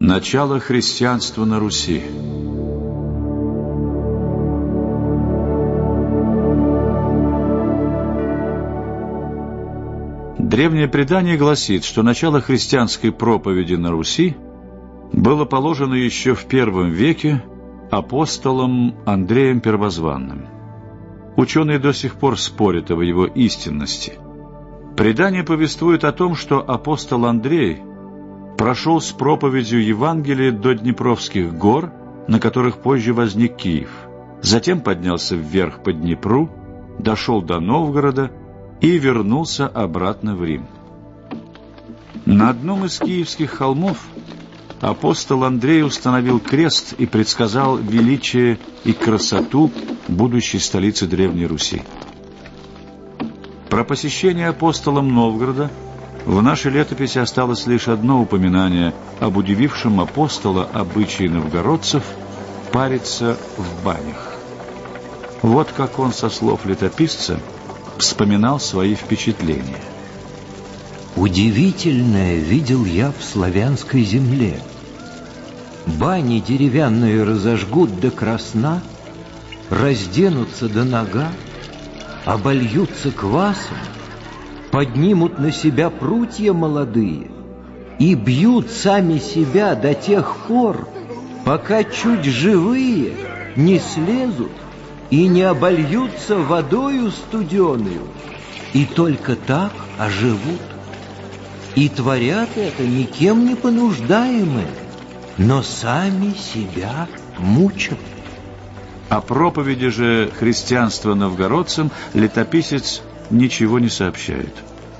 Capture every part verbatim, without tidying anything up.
Начало христианства на Руси. Древнее предание гласит, что начало христианской проповеди на Руси было положено еще в первом веке апостолом Андреем Первозванным. Ученые до сих пор спорят о его истинности. Предание повествует о том, что апостол Андрей прошел с проповедью Евангелия до Днепровских гор, на которых позже возник Киев. Затем поднялся вверх по Днепру, дошел до Новгорода и вернулся обратно в Рим. На одном из киевских холмов апостол Андрей установил крест и предсказал величие и красоту будущей столицы Древней Руси. Про посещение апостолом Новгорода в нашей летописи осталось лишь одно упоминание об удивившем апостола обычае новгородцев париться в банях. Вот как он, со слов летописца, вспоминал свои впечатления. «Удивительное видел я в славянской земле. Бани деревянные разожгут до красна, разденутся до нога, обольются квасом, поднимут на себя прутья молодые и бьют сами себя до тех пор, пока чуть живые не слезут и не обольются водою студеною, и только так оживут. И творят это никем не понуждаемые, но сами себя мучат». О проповеди же христианства новгородцам летописец ничего не сообщает.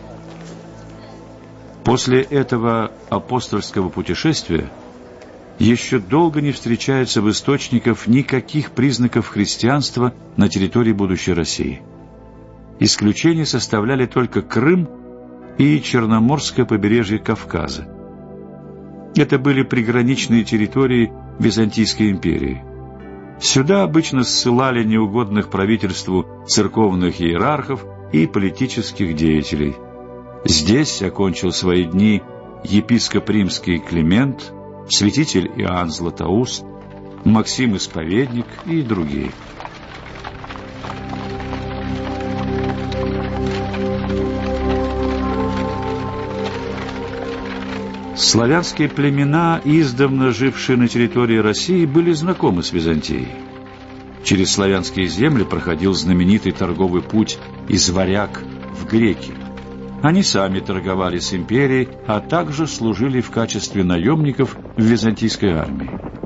После этого апостольского путешествия еще долго не встречается в источниках никаких признаков христианства на территории будущей России. Исключение составляли только Крым и Черноморское побережье Кавказа. Это были приграничные территории Византийской империи. Сюда обычно ссылали неугодных правительству церковных иерархов и политических деятелей. Здесь окончил свои дни епископ римский Климент, святитель Иоанн Златоуст, Максим Исповедник и другие. Славянские племена, издавна жившие на территории России, были знакомы с Византией. Через славянские земли проходил знаменитый торговый путь из Варяг в Греки. Они сами торговали с империей, а также служили в качестве наемников в византийской армии.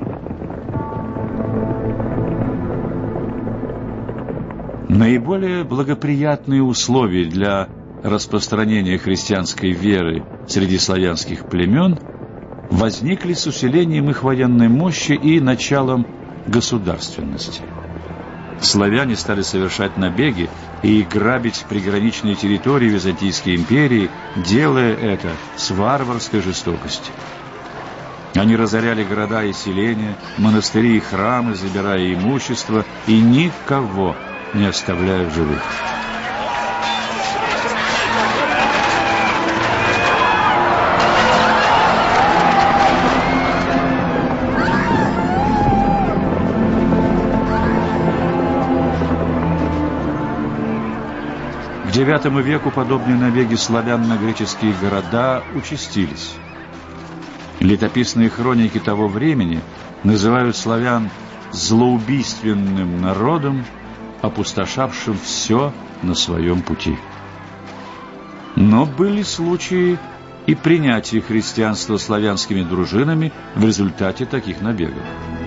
Наиболее благоприятные условия для распространения христианской веры среди славянских племен возникли с усилением их военной мощи и началом государственности. Славяне стали совершать набеги и грабить приграничные территории Византийской империи, делая это с варварской жестокостью. Они разоряли города и селения, монастыри и храмы, забирая имущество и никого не оставляя в живых. К девятому веку подобные набеги славян на греческие города участились. Летописные хроники того времени называют славян злоубийственным народом, опустошавшим все на своем пути. Но были случаи и принятия христианства славянскими дружинами в результате таких набегов.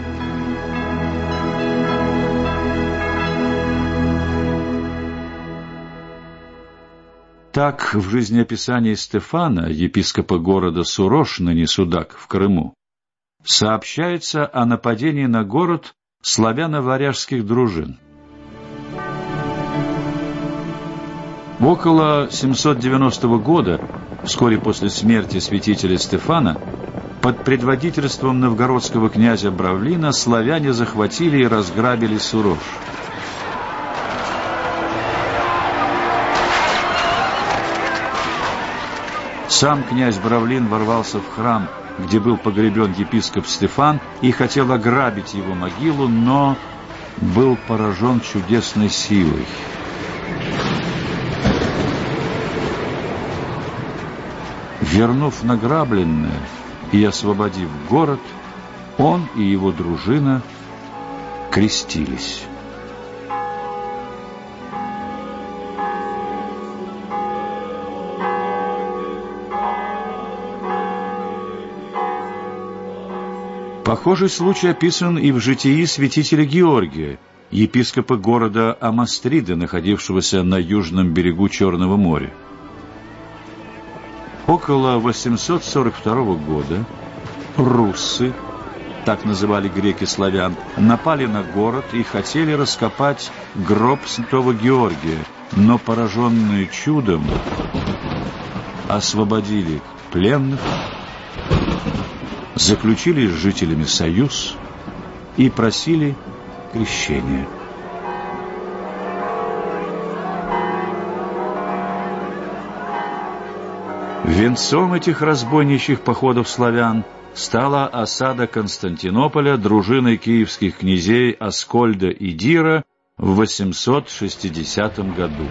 Так, в жизнеописании Стефана, епископа города Сурош, ныне Судак, в Крыму, сообщается о нападении на город славяно-варяжских дружин. Около семьсот девяностого года, вскоре после смерти святителя Стефана, под предводительством новгородского князя Бравлина славяне захватили и разграбили Сурош. Сам князь Бравлин ворвался в храм где был погребен епископ Стефан, и хотел ограбить его могилу, но был поражен чудесной силой. Вернув награбленное и освободив город, он и его дружина крестились. Похожий случай описан и в житии святителя Георгия, епископа города Амастрида, находившегося на южном берегу Черного моря. Около восемьсот сорок второго года руссы, так называли греки славян, напали на город и хотели раскопать гроб святого Георгия, но, пораженные чудом, освободили пленных, заключили с жителями союз и просили крещения. Венцом этих разбойничьих походов славян стала осада Константинополя дружиной киевских князей Аскольда и Дира в восемьсот шестидесятом году.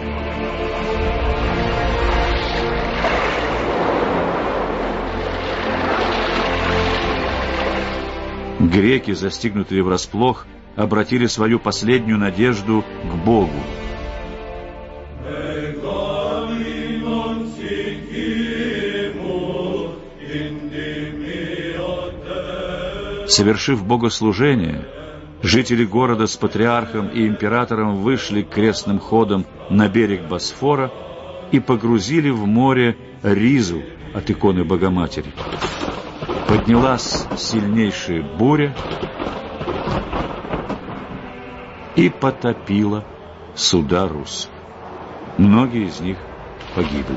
Греки, застигнутые врасплох, обратили свою последнюю надежду к Богу. Совершив богослужение, жители города с патриархом и императором вышли крестным ходом на берег Босфора и погрузили в море ризу от иконы Богоматери. Поднялась сильнейшая буря и потопила суда руссов. Многие из них погибли.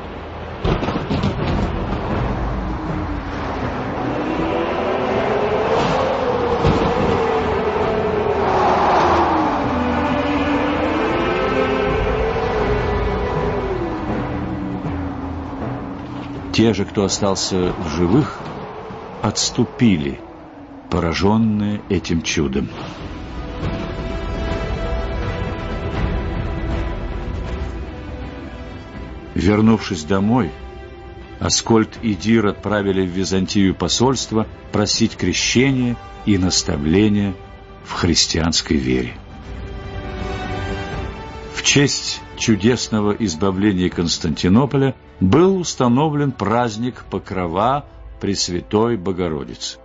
Те же, кто остался в живых, отступили, пораженные этим чудом. Вернувшись домой, Аскольд и Дир отправили в Византию посольство просить крещения и наставления в христианской вере. В честь чудесного избавления Константинополя был установлен праздник Покрова Пресвятой Богородицы.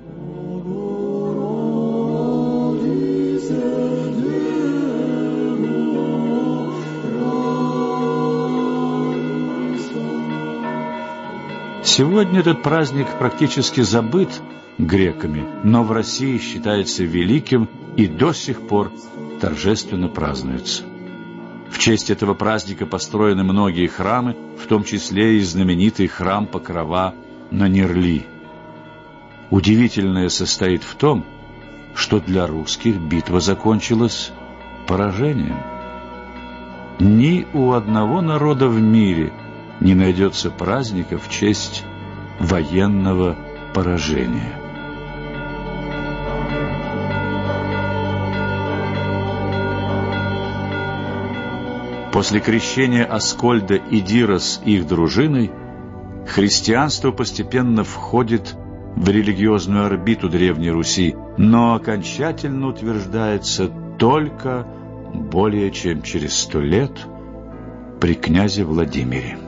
Сегодня этот праздник практически забыт греками, но в России считается великим и до сих пор торжественно празднуется. В честь этого праздника построены многие храмы, в том числе и знаменитый храм Покрова на Нерли. Удивительное состоит в том, что для русских битва закончилась поражением. Ни у одного народа в мире не найдется праздника в честь военного поражения. После крещения Аскольда и Дира с их дружиной христианство постепенно входит в религиозную орбиту Древней Руси, но окончательно утверждается только более чем через сто лет при князе Владимире.